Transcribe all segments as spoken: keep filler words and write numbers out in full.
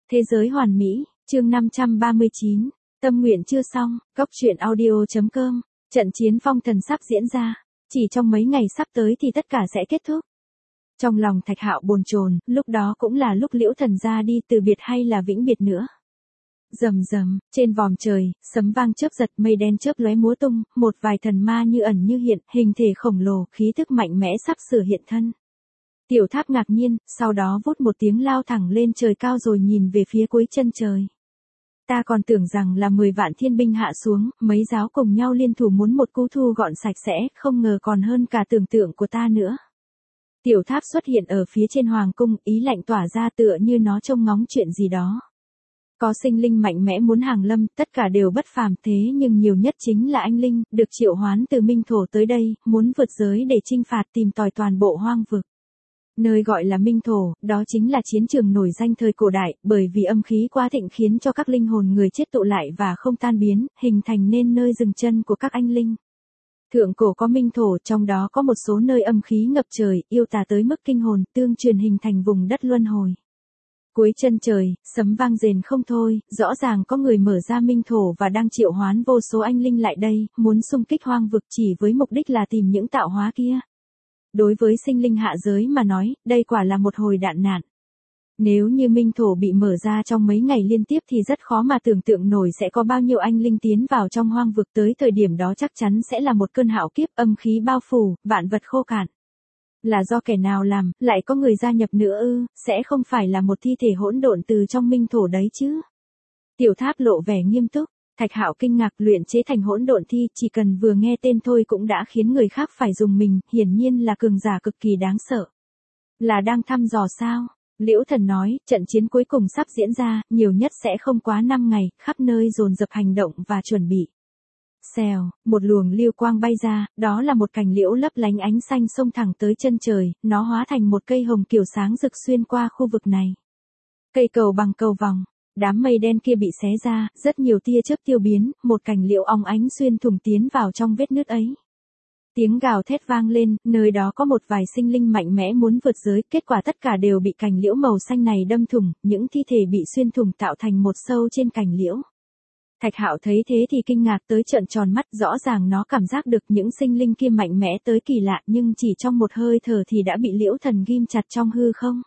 Thế giới hoàn mỹ, chương năm trăm ba mươi chín, tâm nguyện chưa xong, góc truyện audio.com, trận chiến phong thần sắp diễn ra, chỉ trong mấy ngày sắp tới thì tất cả sẽ kết thúc. Trong lòng Thạch Hạo bồn chồn, lúc đó cũng là lúc Liễu Thần ra đi từ biệt hay là vĩnh biệt nữa. Rầm rầm, trên vòm trời, sấm vang chớp giật, mây đen chớp lóe múa tung, một vài thần ma như ẩn như hiện, hình thể khổng lồ, khí thức mạnh mẽ sắp sửa hiện thân. Tiểu Tháp ngạc nhiên, sau đó vút một tiếng lao thẳng lên trời cao rồi nhìn về phía cuối chân trời. Ta còn tưởng rằng là mười vạn thiên binh hạ xuống, mấy giáo cùng nhau liên thủ muốn một cú thu gọn sạch sẽ, không ngờ còn hơn cả tưởng tượng của ta nữa. Tiểu Tháp xuất hiện ở phía trên hoàng cung, ý lạnh tỏa ra tựa như nó trông ngóng chuyện gì đó. Có sinh linh mạnh mẽ muốn hàng lâm, tất cả đều bất phàm, thế nhưng nhiều nhất chính là anh linh, được triệu hoán từ Minh Thổ tới đây, muốn vượt giới để chinh phạt tìm tòi toàn bộ hoang vực. Nơi gọi là Minh Thổ, đó chính là chiến trường nổi danh thời cổ đại, bởi vì âm khí quá thịnh khiến cho các linh hồn người chết tụ lại và không tan biến, hình thành nên nơi dừng chân của các anh linh. Thượng cổ có Minh Thổ, trong đó có một số nơi âm khí ngập trời, yêu tà tới mức kinh hồn, tương truyền hình thành vùng đất luân hồi. Cuối chân trời, sấm vang rền không thôi, rõ ràng có người mở ra Minh Thổ và đang triệu hoán vô số anh linh lại đây, muốn xung kích hoang vực chỉ với mục đích là tìm những tạo hóa kia. Đối với sinh linh hạ giới mà nói, đây quả là một hồi đạn nạn. Nếu như Minh Thổ bị mở ra trong mấy ngày liên tiếp thì rất khó mà tưởng tượng nổi sẽ có bao nhiêu anh linh tiến vào trong hoang vực, tới thời điểm đó chắc chắn sẽ là một cơn hạo kiếp, âm khí bao phủ, vạn vật khô cạn. Là do kẻ nào làm, lại có người gia nhập nữa ư, sẽ không phải là một thi thể hỗn độn từ trong Minh Thổ đấy chứ. Tiểu Tháp lộ vẻ nghiêm túc, Thạch Hạo kinh ngạc, luyện chế thành hỗn độn thi, chỉ cần vừa nghe tên thôi cũng đã khiến người khác phải dùng mình, hiển nhiên là cường giả cực kỳ đáng sợ. Là đang thăm dò sao? Liễu Thần nói, trận chiến cuối cùng sắp diễn ra, nhiều nhất sẽ không quá năm ngày, khắp nơi dồn dập hành động và chuẩn bị. Xèo, một luồng lưu quang bay ra, đó là một cành liễu lấp lánh ánh xanh xông thẳng tới chân trời, nó hóa thành một cây hồng kiều sáng rực xuyên qua khu vực này. Cây cầu bằng cầu vòng, đám mây đen kia bị xé ra, rất nhiều tia chớp tiêu biến, một cành liễu óng ánh xuyên thủng tiến vào trong vết nứt ấy. Tiếng gào thét vang lên, nơi đó có một vài sinh linh mạnh mẽ muốn vượt giới, kết quả tất cả đều bị cành liễu màu xanh này đâm thủng, những thi thể bị xuyên thủng tạo thành một sâu trên cành liễu. Thạch Hạo thấy thế thì kinh ngạc tới trợn tròn mắt, rõ ràng nó cảm giác được những sinh linh kia mạnh mẽ tới kỳ lạ, nhưng chỉ trong một hơi thở thì đã bị Liễu Thần ghim chặt trong hư không.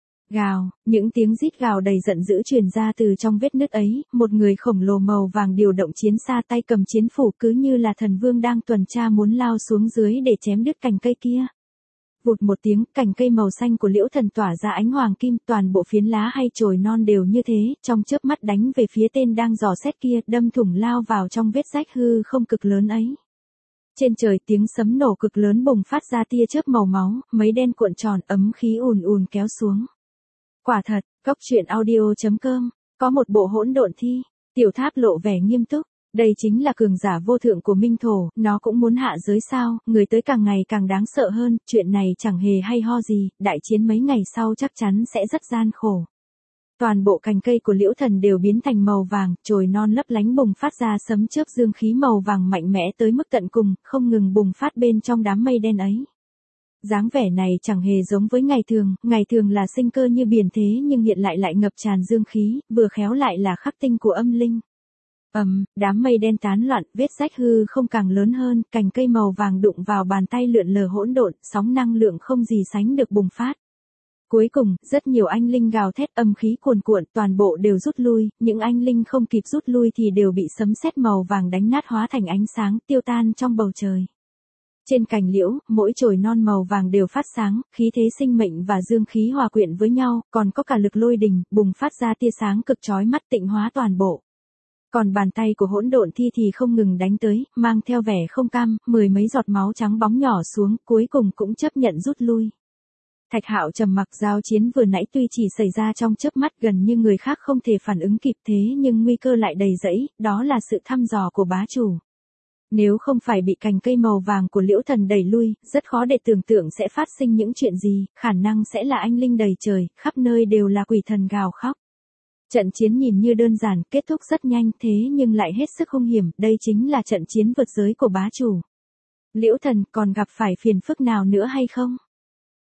Gào, những tiếng rít gào đầy giận dữ truyền ra từ trong vết nứt ấy, một người khổng lồ màu vàng điều động chiến xa, tay cầm chiến phủ, cứ như là thần vương đang tuần tra muốn lao xuống dưới để chém đứt cành cây kia. Vụt một tiếng, cành cây màu xanh của Liễu Thần tỏa ra ánh hoàng kim, toàn bộ phiến lá hay chồi non đều như thế, trong chớp mắt đánh về phía tên đang dò xét kia, đâm thủng lao vào trong vết rách hư không cực lớn ấy. Trên trời tiếng sấm nổ cực lớn bùng phát ra tia chớp màu máu, mấy đen cuộn tròn, ấm khí ùn ùn kéo xuống. Quả thật, góc truyện audio.com, có một bộ hỗn độn thi, Tiểu Tháp lộ vẻ nghiêm túc. Đây chính là cường giả vô thượng của Minh Thổ, nó cũng muốn hạ giới sao, người tới càng ngày càng đáng sợ hơn, chuyện này chẳng hề hay ho gì, đại chiến mấy ngày sau chắc chắn sẽ rất gian khổ. Toàn bộ cành cây của Liễu Thần đều biến thành màu vàng, chồi non lấp lánh bùng phát ra sấm chớp dương khí màu vàng mạnh mẽ tới mức tận cùng, không ngừng bùng phát bên trong đám mây đen ấy. Dáng vẻ này chẳng hề giống với ngày thường, ngày thường là sinh cơ như biển thế nhưng hiện lại lại ngập tràn dương khí, vừa khéo lại là khắc tinh của âm linh. Ầm, um, đám mây đen tán loạn, vết rách hư không càng lớn hơn, cành cây màu vàng đụng vào bàn tay lượn lờ hỗn độn, sóng năng lượng không gì sánh được bùng phát. Cuối cùng, rất nhiều anh linh gào thét, âm khí cuồn cuộn, toàn bộ đều rút lui, những anh linh không kịp rút lui thì đều bị sấm sét màu vàng đánh nát hóa thành ánh sáng, tiêu tan trong bầu trời. Trên cành liễu, mỗi chồi non màu vàng đều phát sáng, khí thế sinh mệnh và dương khí hòa quyện với nhau, còn có cả lực lôi đình, bùng phát ra tia sáng cực chói mắt tịnh hóa toàn bộ. Còn bàn tay của hỗn độn thi thì không ngừng đánh tới, mang theo vẻ không cam, mười mấy giọt máu trắng bóng nhỏ xuống, cuối cùng cũng chấp nhận rút lui. Thạch Hạo trầm mặc, giao chiến vừa nãy tuy chỉ xảy ra trong chớp mắt gần như người khác không thể phản ứng kịp, thế nhưng nguy cơ lại đầy rẫy, đó là sự thăm dò của bá chủ. Nếu không phải bị cành cây màu vàng của Liễu Thần đẩy lui, rất khó để tưởng tượng sẽ phát sinh những chuyện gì, khả năng sẽ là anh linh đầy trời, khắp nơi đều là quỷ thần gào khóc. Trận chiến nhìn như đơn giản, kết thúc rất nhanh, thế nhưng lại hết sức hung hiểm, đây chính là trận chiến vượt giới của bá chủ. Liễu Thần còn gặp phải phiền phức nào nữa hay không?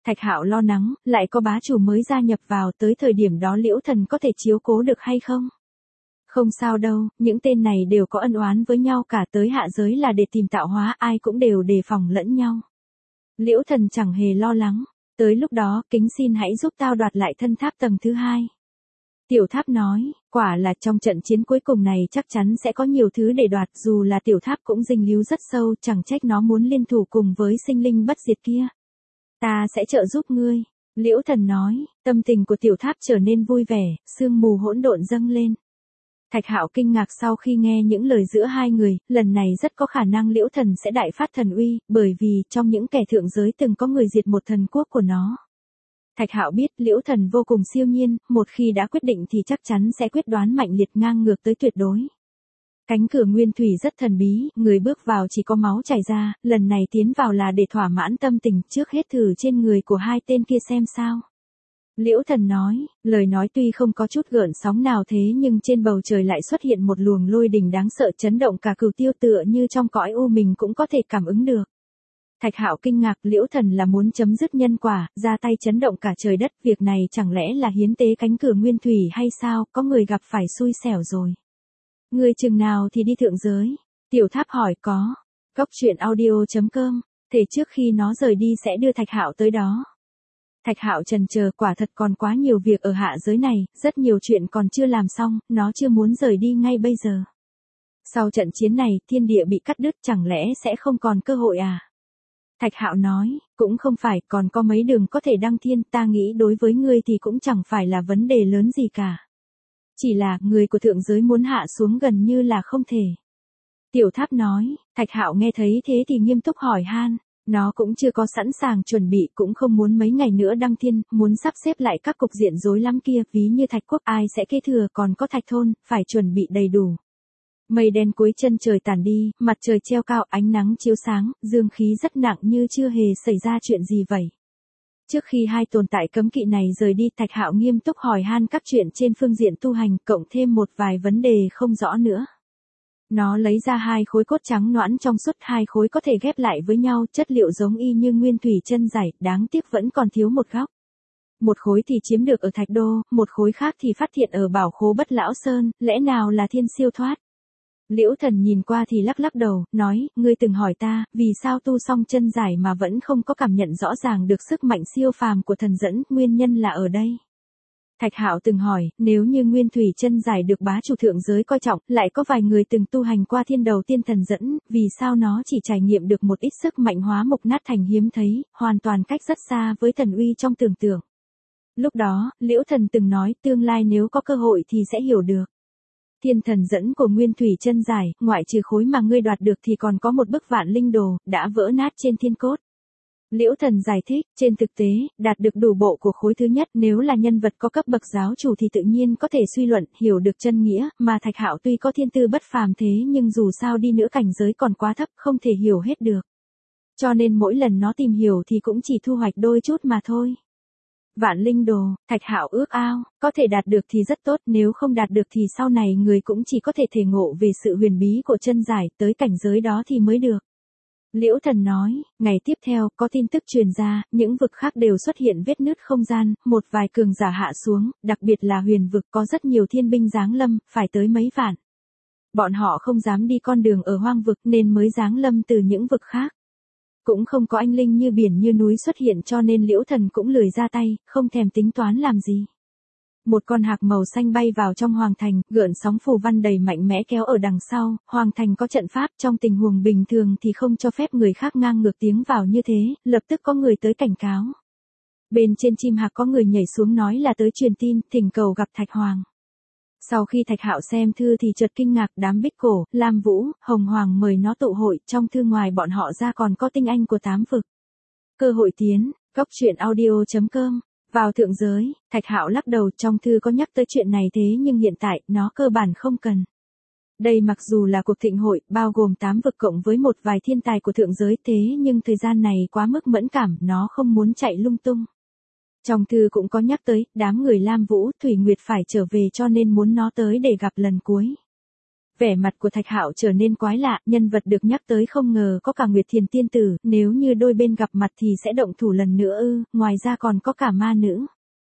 Thạch Hạo lo lắng, lại có bá chủ mới gia nhập vào, tới thời điểm đó Liễu Thần có thể chiếu cố được hay không? Không sao đâu, những tên này đều có ân oán với nhau cả, tới hạ giới là để tìm tạo hóa, ai cũng đều đề phòng lẫn nhau. Liễu Thần chẳng hề lo lắng, tới lúc đó, kính xin hãy giúp tao đoạt lại thân tháp tầng thứ hai. Tiểu tháp nói, quả là trong trận chiến cuối cùng này chắc chắn sẽ có nhiều thứ để đoạt, dù là tiểu tháp cũng dính líu rất sâu, chẳng trách nó muốn liên thủ cùng với sinh linh bất diệt kia. Ta sẽ trợ giúp ngươi. Liễu Thần nói, tâm tình của tiểu tháp trở nên vui vẻ, sương mù hỗn độn dâng lên. Thạch Hạo kinh ngạc sau khi nghe những lời giữa hai người, lần này rất có khả năng Liễu Thần sẽ đại phát thần uy, bởi vì trong những kẻ thượng giới từng có người diệt một thần quốc của nó. Thạch Hạo biết Liễu Thần vô cùng siêu nhiên, một khi đã quyết định thì chắc chắn sẽ quyết đoán mạnh liệt ngang ngược tới tuyệt đối. Cánh cửa nguyên thủy rất thần bí, người bước vào chỉ có máu chảy ra, lần này tiến vào là để thỏa mãn tâm tình, trước hết thử trên người của hai tên kia xem sao. Liễu Thần nói, lời nói tuy không có chút gợn sóng nào thế nhưng trên bầu trời lại xuất hiện một luồng lôi đình đáng sợ chấn động cả cửu tiêu, tựa như trong cõi u mình cũng có thể cảm ứng được. Thạch Hạo kinh ngạc, Liễu Thần là muốn chấm dứt nhân quả, ra tay chấn động cả trời đất, việc này chẳng lẽ là hiến tế cánh cửa nguyên thủy hay sao, có người gặp phải xui xẻo rồi. Người chừng nào thì đi thượng giới? Tiểu tháp hỏi. Có. Cốc truyện audio chấm com, thể trước khi nó rời đi sẽ đưa Thạch Hạo tới đó. Thạch Hạo chần chờ, quả thật còn quá nhiều việc ở hạ giới này, rất nhiều chuyện còn chưa làm xong, nó chưa muốn rời đi ngay bây giờ. Sau trận chiến này, thiên địa bị cắt đứt, chẳng lẽ sẽ không còn cơ hội à? Thạch Hạo nói, cũng không phải, còn có mấy đường có thể đăng thiên, ta nghĩ đối với ngươi thì cũng chẳng phải là vấn đề lớn gì cả. Chỉ là, người của thượng giới muốn hạ xuống gần như là không thể. Tiểu tháp nói, Thạch Hạo nghe thấy thế thì nghiêm túc hỏi han, nó cũng chưa có sẵn sàng chuẩn bị, cũng không muốn mấy ngày nữa đăng thiên, muốn sắp xếp lại các cục diện rối lắm kia, ví như Thạch Quốc ai sẽ kế thừa, còn có Thạch Thôn, phải chuẩn bị đầy đủ. Mây đen cuối chân trời tản đi, mặt trời treo cao, ánh nắng chiếu sáng, dương khí rất nặng như chưa hề xảy ra chuyện gì vậy. Trước khi hai tồn tại cấm kỵ này rời đi, Thạch Hạo nghiêm túc hỏi han các chuyện trên phương diện tu hành, cộng thêm một vài vấn đề không rõ nữa. Nó lấy ra hai khối cốt trắng nõn trong suốt, hai khối có thể ghép lại với nhau, chất liệu giống y như nguyên thủy chân giải, đáng tiếc vẫn còn thiếu một góc. Một khối thì chiếm được ở Thạch Đô, một khối khác thì phát hiện ở Bảo Khố Bất Lão Sơn, lẽ nào là thiên siêu thoát? Liễu Thần nhìn qua thì lắc lắc đầu, nói, ngươi từng hỏi ta, vì sao tu xong chân giải mà vẫn không có cảm nhận rõ ràng được sức mạnh siêu phàm của thần dẫn, nguyên nhân là ở đây. Thạch Hạo từng hỏi, nếu như nguyên thủy chân giải được bá chủ thượng giới coi trọng, lại có vài người từng tu hành qua thiên đầu tiên thần dẫn, vì sao nó chỉ trải nghiệm được một ít sức mạnh hóa mục nát thành hiếm thấy, hoàn toàn cách rất xa với thần uy trong tưởng tượng. Lúc đó, Liễu Thần từng nói, tương lai nếu có cơ hội thì sẽ hiểu được. Thiên thần dẫn của nguyên thủy chân giải, ngoại trừ khối mà ngươi đoạt được thì còn có một bức vạn linh đồ, đã vỡ nát trên thiên cốt. Liễu Thần giải thích, trên thực tế, đạt được đủ bộ của khối thứ nhất, nếu là nhân vật có cấp bậc giáo chủ thì tự nhiên có thể suy luận, hiểu được chân nghĩa, mà Thạch Hạo tuy có thiên tư bất phàm thế nhưng dù sao đi nữa cảnh giới còn quá thấp, không thể hiểu hết được. Cho nên mỗi lần nó tìm hiểu thì cũng chỉ thu hoạch đôi chút mà thôi. Vạn linh đồ, Thạch Hạo ước ao, có thể đạt được thì rất tốt, nếu không đạt được thì sau này người cũng chỉ có thể thể ngộ về sự huyền bí của chân giải, tới cảnh giới đó thì mới được. Liễu Thần nói, ngày tiếp theo, có tin tức truyền ra, những vực khác đều xuất hiện vết nứt không gian, một vài cường giả hạ xuống, đặc biệt là huyền vực có rất nhiều thiên binh giáng lâm, phải tới mấy vạn. Bọn họ không dám đi con đường ở hoang vực nên mới giáng lâm từ những vực khác. Cũng không có anh linh như biển như núi xuất hiện cho nên Liễu Thần cũng lười ra tay, không thèm tính toán làm gì. Một con hạc màu xanh bay vào trong hoàng thành, gợn sóng phù văn đầy mạnh mẽ kéo ở đằng sau, hoàng thành có trận pháp, trong tình huống bình thường thì không cho phép người khác ngang ngược tiếng vào như thế, lập tức có người tới cảnh cáo. Bên trên chim hạc có người nhảy xuống nói là tới truyền tin, thỉnh cầu gặp Thạch Hoàng. Sau khi Thạch Hạo xem thư thì chợt kinh ngạc, đám Bích Cổ, Lam Vũ, Hồng Hoàng mời nó tụ hội, trong thư ngoài bọn họ ra còn có tinh anh của tám vực. Cơ hội tiến, cốc truyện audio chấm com. Vào thượng giới, Thạch Hạo lắc đầu, trong thư có nhắc tới chuyện này thế nhưng hiện tại, nó cơ bản không cần. Đây mặc dù là cuộc thịnh hội, bao gồm tám vực cộng với một vài thiên tài của thượng giới thế nhưng thời gian này quá mức mẫn cảm, nó không muốn chạy lung tung. Trong thư cũng có nhắc tới, đám người Lam Vũ, Thủy Nguyệt phải trở về cho nên muốn nó tới để gặp lần cuối. Vẻ mặt của Thạch Hạo trở nên quái lạ, nhân vật được nhắc tới không ngờ có cả Nguyệt Thiền tiên tử, nếu như đôi bên gặp mặt thì sẽ động thủ lần nữa ư, ngoài ra còn có cả ma nữ.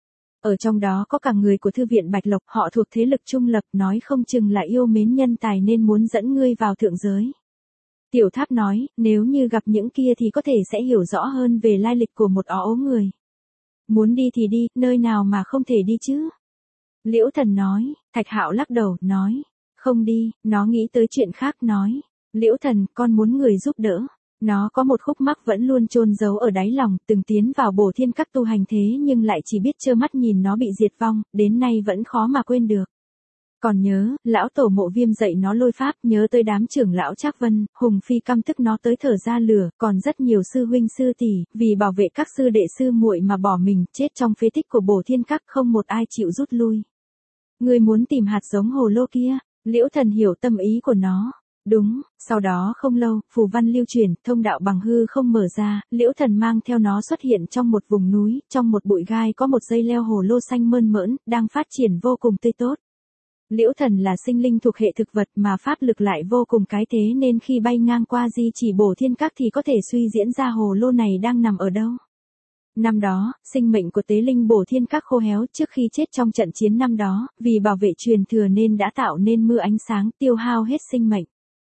Ở trong đó có cả người của thư viện Bạch Lộc, họ thuộc thế lực trung lập, nói không chừng là yêu mến nhân tài nên muốn dẫn ngươi vào thượng giới. Tiểu Tháp nói, nếu như gặp những kia thì có thể sẽ hiểu rõ hơn về lai lịch của một ó ố người. Muốn đi thì đi, nơi nào mà không thể đi chứ? Liễu Thần nói. Thạch Hạo lắc đầu, nói, không đi, nó nghĩ tới chuyện khác nói. Liễu Thần, con muốn người giúp đỡ. Nó có một khúc mắc vẫn luôn chôn giấu ở đáy lòng, từng tiến vào Bổ Thiên Các tu hành thế nhưng lại chỉ biết trơ mắt nhìn nó bị diệt vong, đến nay vẫn khó mà quên được. Còn nhớ, lão tổ Mộ Viêm dạy nó lôi pháp, nhớ tới đám trưởng lão Trác Vân, Hùng Phi căm tức nó tới thở ra lửa, còn rất nhiều sư huynh sư tỷ, vì bảo vệ các sư đệ sư muội mà bỏ mình, chết trong phế tích của Bổ Thiên Các, không một ai chịu rút lui. Ngươi muốn tìm hạt giống hồ lô kia? Liễu Thần hiểu tâm ý của nó. Đúng, sau đó không lâu, phù văn lưu truyền, thông đạo bằng hư không mở ra, Liễu Thần mang theo nó xuất hiện trong một vùng núi, trong một bụi gai có một dây leo hồ lô xanh mơn mởn, đang phát triển vô cùng tươi tốt. Liễu Thần là sinh linh thuộc hệ thực vật mà pháp lực lại vô cùng cái thế nên khi bay ngang qua di chỉ Bổ Thiên Các thì có thể suy diễn ra hồ lô này đang nằm ở đâu. Năm đó, sinh mệnh của tế linh Bổ Thiên Các khô héo trước khi chết trong trận chiến năm đó, vì bảo vệ truyền thừa nên đã tạo nên mưa ánh sáng, tiêu hao hết sinh mệnh.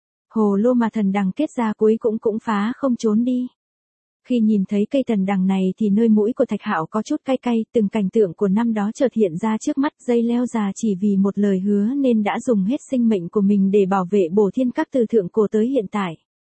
Hồ lô mà thần đằng kết ra cuối cũng cũng phá không trốn đi. Khi nhìn thấy cây thần đằng này thì nơi mũi của Thạch Hạo có chút cay cay, từng cảnh tượng của năm đó chợt hiện ra trước mắt, dây leo già chỉ vì một lời hứa nên đã dùng hết sinh mệnh của mình để bảo vệ Bổ Thiên Các từ thượng cổ tới hiện tại.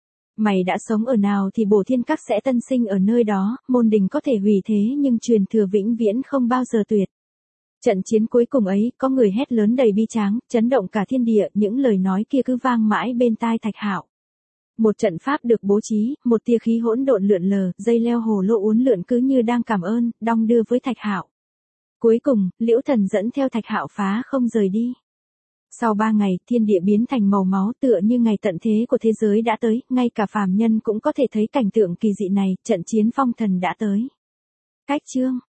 Mày đã sống ở nào thì Bổ Thiên Các sẽ tân sinh ở nơi đó, môn đình có thể hủy thế nhưng truyền thừa vĩnh viễn không bao giờ tuyệt. Trận chiến cuối cùng ấy, có người hét lớn đầy bi tráng, chấn động cả thiên địa, những lời nói kia cứ vang mãi bên tai Thạch Hạo. Một trận pháp được bố trí, một tia khí hỗn độn lượn lờ, dây leo hồ lô uốn lượn cứ như đang cảm ơn, đong đưa với Thạch Hạo. Cuối cùng, Liễu Thần dẫn theo Thạch Hạo phá không rời đi. Sau ba ngày, thiên địa biến thành màu máu tựa như ngày tận thế của thế giới đã tới, ngay cả phàm nhân cũng có thể thấy cảnh tượng kỳ dị này, trận chiến phong thần đã tới. Cách chương